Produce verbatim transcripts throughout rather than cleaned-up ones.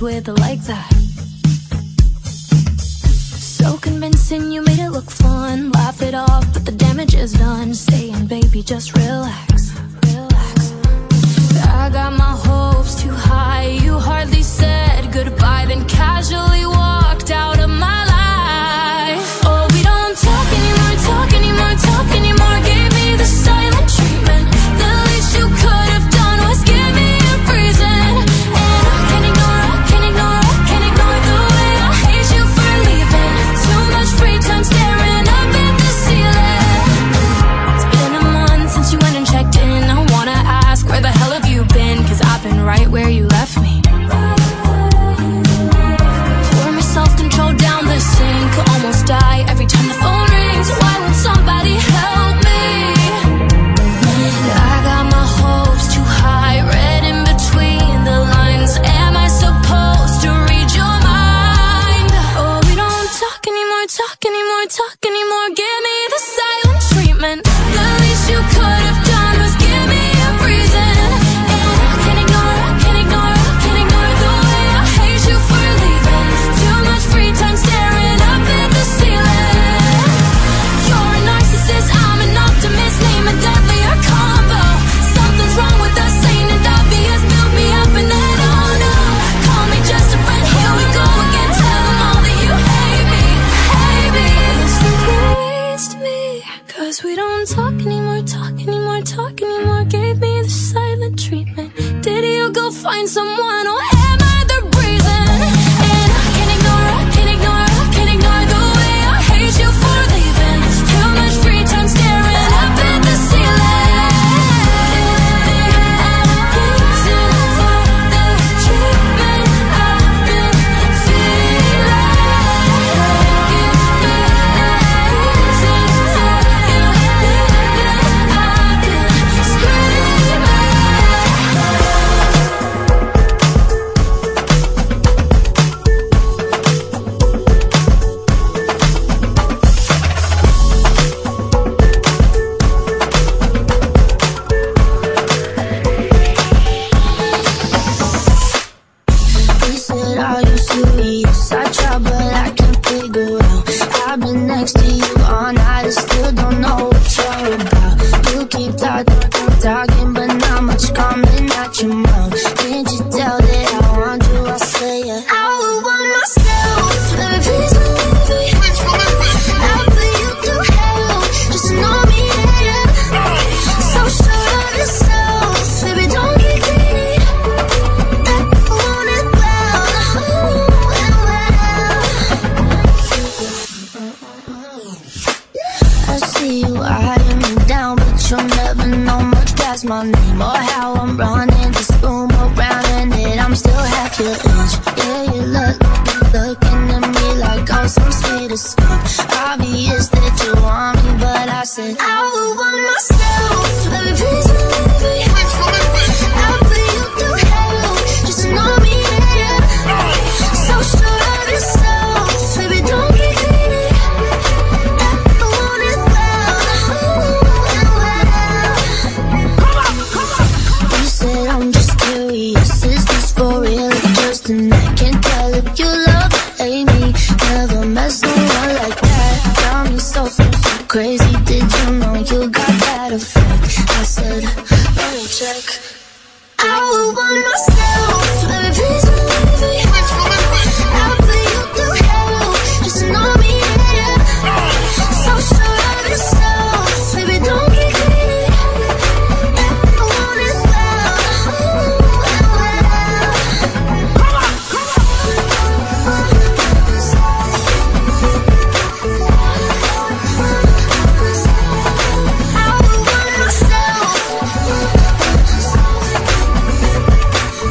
friends with a like that. So convincing, you made it look fun. Laugh it off, but the damage is done. Saying, baby, just relax, relax. I got my hopes too high. You hardly said goodbye, then casually walked out of my life. Oh, we don't talk anymore, talk anymore, talk anymore. Gave me the silent treatment. The least you could have done was give me a reason. And I can't ignore, I can't ignore, I can't ignore the way I hate you for leaving. Too much free time staring up at the ceiling. It's been a month since you went and checked in. I wanna ask, where the hell have you been? Cause I've been right where you left me. Pour my self-control down the sink. Almost die every time the phone rings. Why won't somebody help me? I got my hopes too high, read in between the lines. Am I supposed to read your mind? Oh, we don't talk anymore, talk anymore, talk anymore. Give me the silent treatment. The least you could have done was give me a reason. And I can't ignore, I can't ignore, I can't ignore the way I hate you for leaving. Too much free time staring up at the ceiling. You're a narcissist, I'm an optimist. Name a deadlier combo. Something's wrong with us, ain't it obvious? Build me up and then oh no. Call me just a friend, here we go again. Tell them all that you hate me, hate me. Listen please to me, cause we don't talk anymore, talk anymore, talk anymore. Gave me the silent treatment. Did you go find someone or am I the reason? And I can't ignore, I can't ignore, I can't ignore the way I hate you for leaving. Too much free time staring up at the ceiling. Reason for the treatment I've been feeling. Reason for you leaving. I've been screaming. He said, are you serious? I try, but I can't figure out. I've been next to you all night and still don't know what you're about. You keep talking, talking, but not much coming out your mouth. Can't you tell that I want you? I say it. I would want myself. Baby, please believe me. I'll put you through hell. Just know me, yeah. So sure of yourself. Baby, don't get greedy. I want it well. Ooh, and well. I see you eyeing me down, but you'll never know much past my name or how I'm running this room around, and that I'm still half your age. Yeah, you look, looking at me like I'm some sweet escape. Obvious that you want me, but I said I would want myself. Baby, please believe me. I'll put you through hell. Just know me, yeah. So sure of yourself. Baby, don't get greedy. I want it well. Ooh, and well. You said I'm just curious. Is this for real? Just a night. Can't tell if you love or hate me. Never met someone like that. Got me so, so, so crazy. Did you know you got that effect? I said, let me check. I would want myself. Baby, please believe me. I'll put you through hell. Just know me, yeah. So sure of yourself. Baby, don't get greedy. I want it well. Ooh, and well. I would want myself.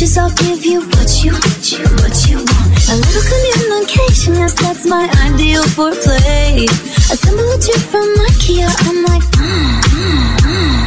wishes, I'll give you what you, what you, what you want. A little communication, yes, that's my ideal foreplay. Assemble a trip from IKEA, I'm like, mm, mm, mm.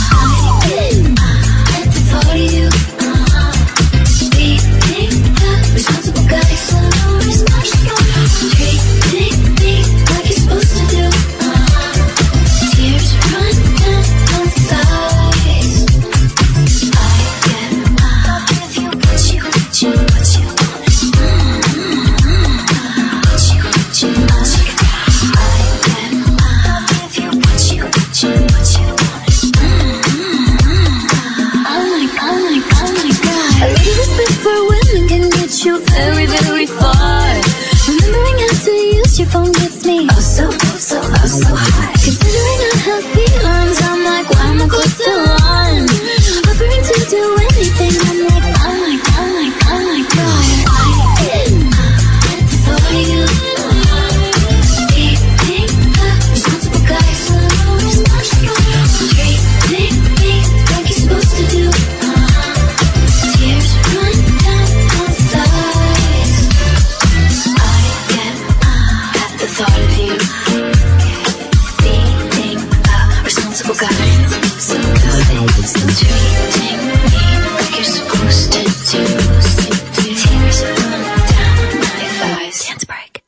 I get the thought of you. Uh-huh. Being the responsible guy, so it's not strong. Treating me like you're supposed to do. Uh-huh. Tears run down my thighs. I get, I'll give you what you, what you, what you want. Mm-hmm. What you, what you, what you want. I get, I'll give you what you, what you, what you want. Mm-hmm. Oh my, oh my, oh my God. A little respect for women can get you very, very far. Remembering how to use your phone gets me oh so, oh so, oh so high. Considering I have feelings, I'm like, why am I close to one? Offering to do anything, I'm like, oh my, oh my, oh my God. I get, get the thought of you. Being the responsible guy, so it's not strong. Treating me like you're supposed to do. Uh-huh. Tears run down my thighs. I get, get the thought of you. Being the responsible guy, so good. So treating me like you're supposed to do. Tears run down my thighs. Dance break.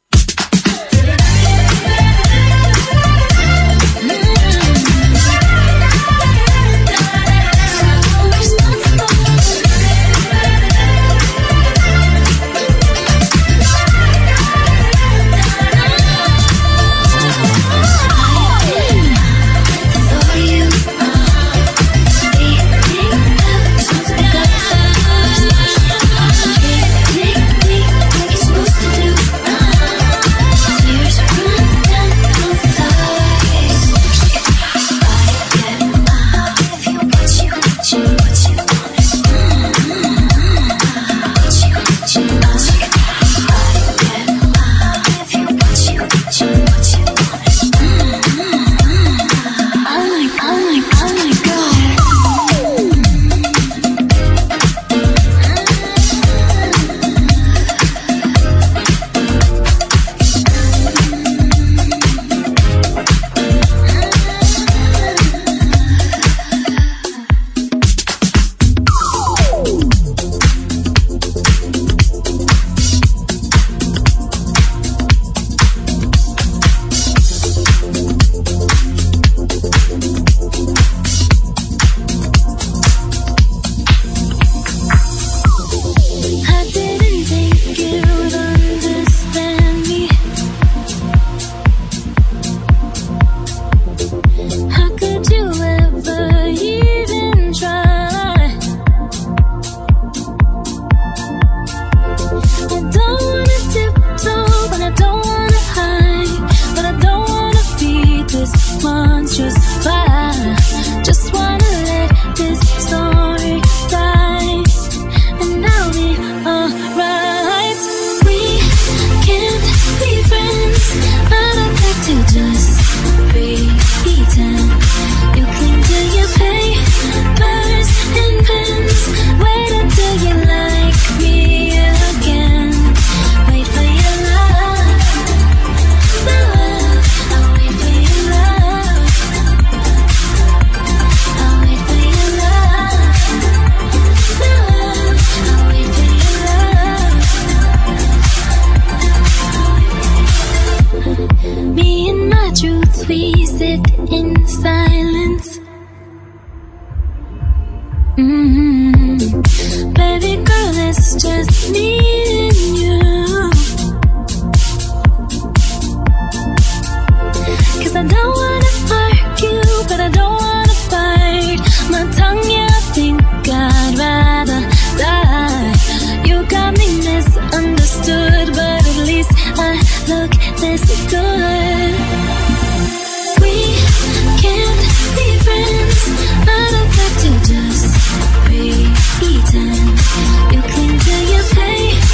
Pretend you cling to your pain.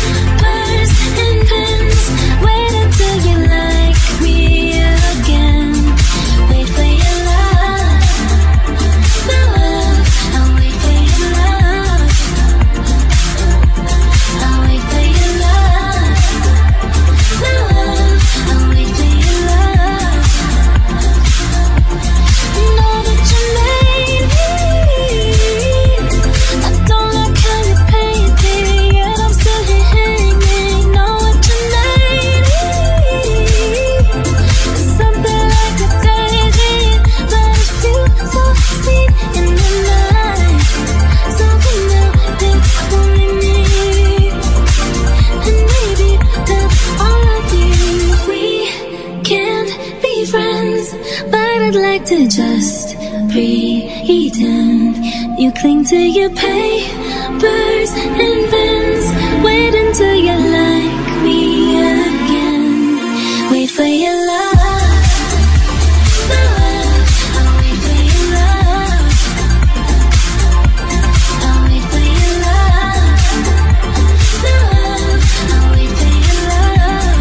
to just pretend. You cling to your papers and pens. Wait until you like me again. Wait for your love. I'll wait for your love. I'll wait for your love. I'll wait for your love.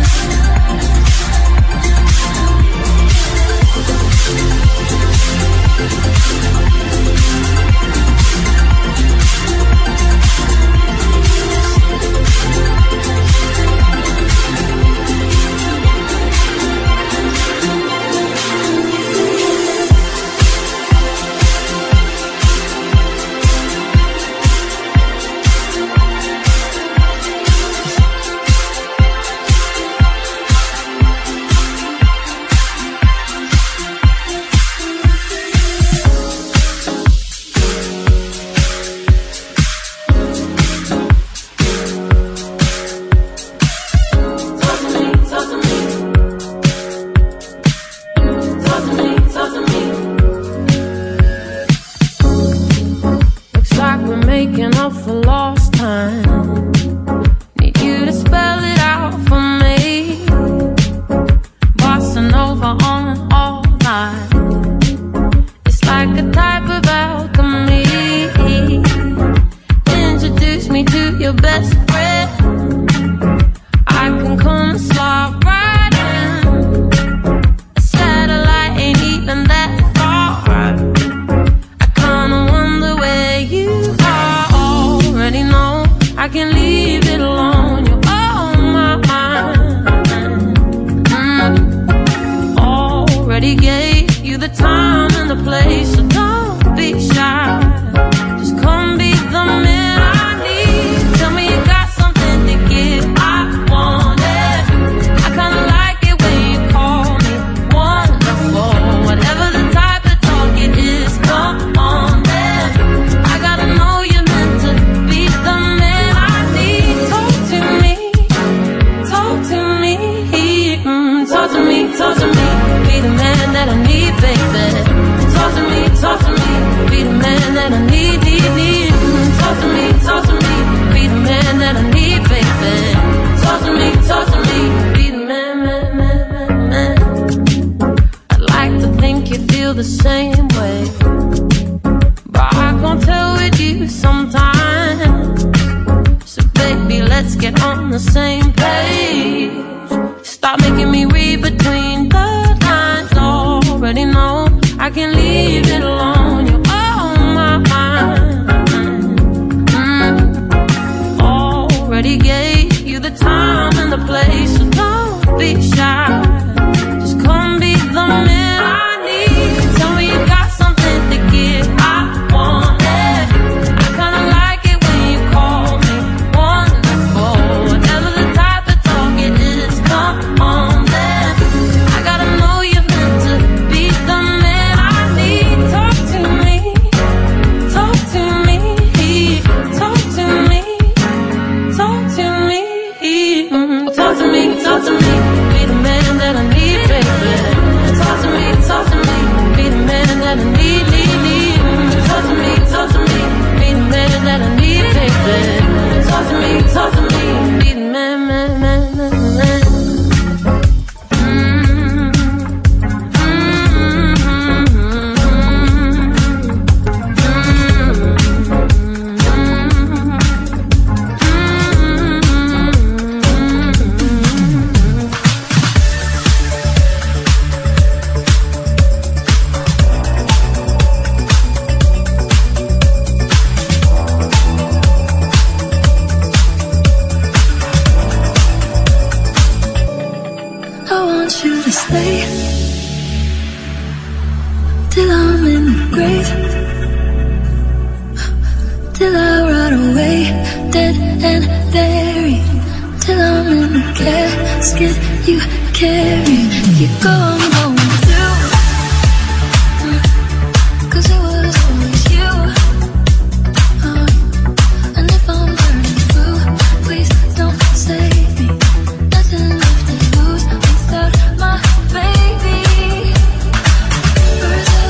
Birds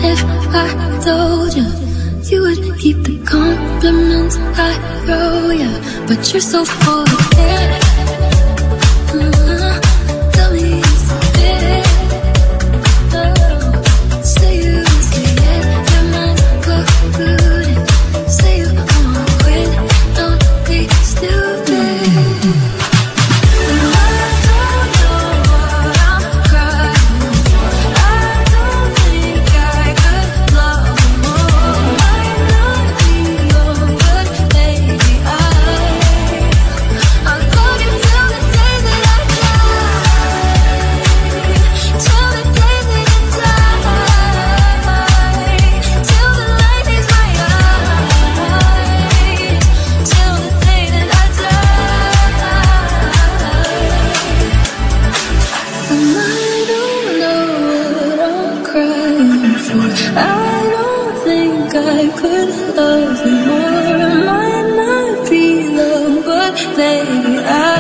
if I told you you would keep the compliments I throw you, but you're so full of it. Uh-huh. Tell me it's it. Oh, say you say it, your mind's polluted. Say you wanna quit, don't be stupid. I don't think I could love you more. I might not be loved, but baby, I